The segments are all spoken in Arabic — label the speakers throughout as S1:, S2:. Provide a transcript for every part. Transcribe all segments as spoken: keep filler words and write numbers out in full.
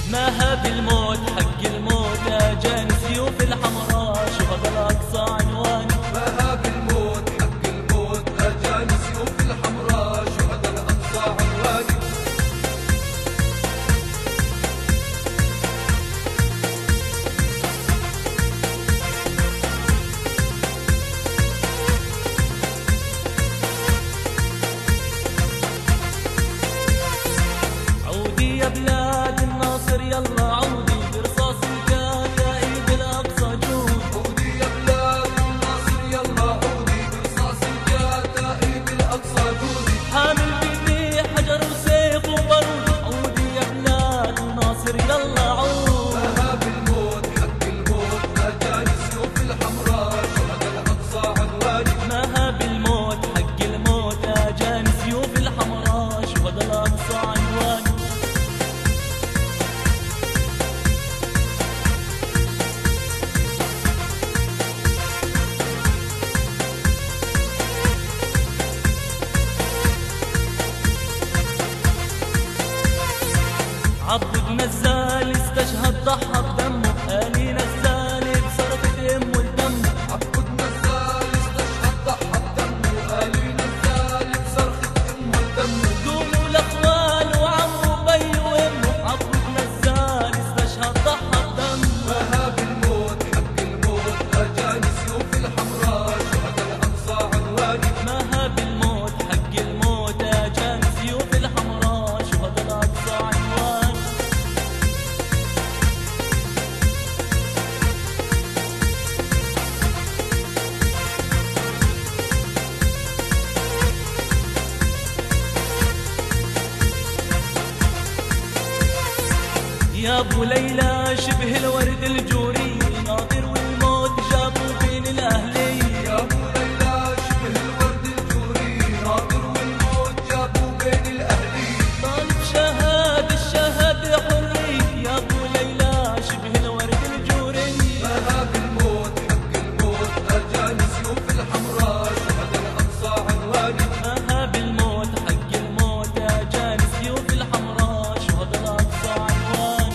S1: ماها بالموت حق الموت اجان سيوف الحمراء شهداء الاقصى عنوان.
S2: ماها بالموت حق الموت اجان سيوف الحمراء شهداء الاقصى عنوان.
S1: عودي يا بلاد الناصر يلا عودي برصاص الكتائب الاقصى جود.
S2: عودي يا بلاد الناصر يلا عودي برصاص الكتائب الاقصى جودي.
S1: حامل في حجر وسيف وبرود. عودي يا بلاد الناصر يلا عود.
S2: ماها بالموت حق الموت اجان سيوف الحمراء شهداء الاقصى عنوان.
S1: ماها بالموت حق الموت اجان سيوف الحمراء شهداء الاقصى عنوان. عبد نزال استشهد ضحى بدمه. آلي نزال بصرخة امه لدمه.
S2: عبد نزال استشهد ضحى بدمه. آلي نزال بصرخة امه لدمه.
S1: قوموا الاخوان وعمه بي وامه. عبد نزال استشهد ضحى بدمه.
S2: ماها بالموت حق الموت اجان سيوف الحمراء شهداء الاقصى عنوان.
S1: ماها بالموت حق الموت اجان سيوف الحمراء شهداء الاقصى عنوان. يا ابو ليلى شبه الورد الجوري ناطر والموت جابوا بين الاهلي.
S2: يا ابو ليلى شبه الورد الجوري ناطر والموت جابوا بين الاهلي.
S1: طالب شهاد الشهادة حري. يا ابو ليلى شبه الورد الجوري.
S2: ماها بالموت حق الموت اجان سيوف الحمراء شهداء الاقصى عنوان.
S1: ماها بالموت حق الموت اجان سيوف الحمراء شهداء الاقصى عنوان.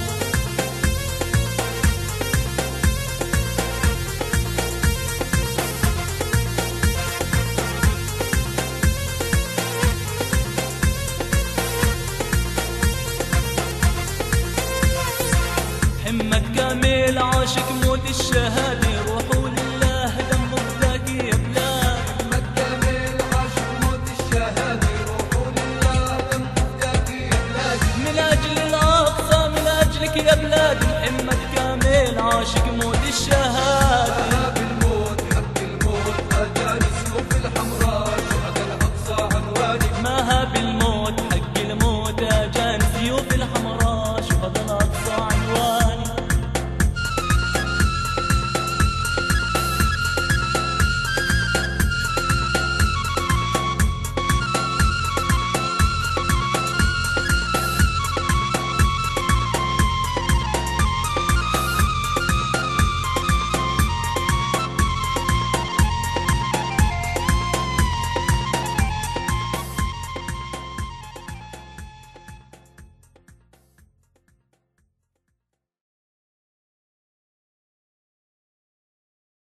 S1: همة كامل عاشق موت الشهادة. روحوا لله دم فداكي يا بلاد.
S2: محمد كامل عاشق موت الشهاده. روحوا لله دم فداكي يا بلادي.
S1: من اجل الاقصى من اجلك يا بلاد. محمد كامل عاشق موت الشهادة.
S2: ماها بالموت حق الموت اجان سيوف الحمراء شهداء الاقصى عنوان.
S1: ماها بالموت حق الموت اجان سيوف الحمراء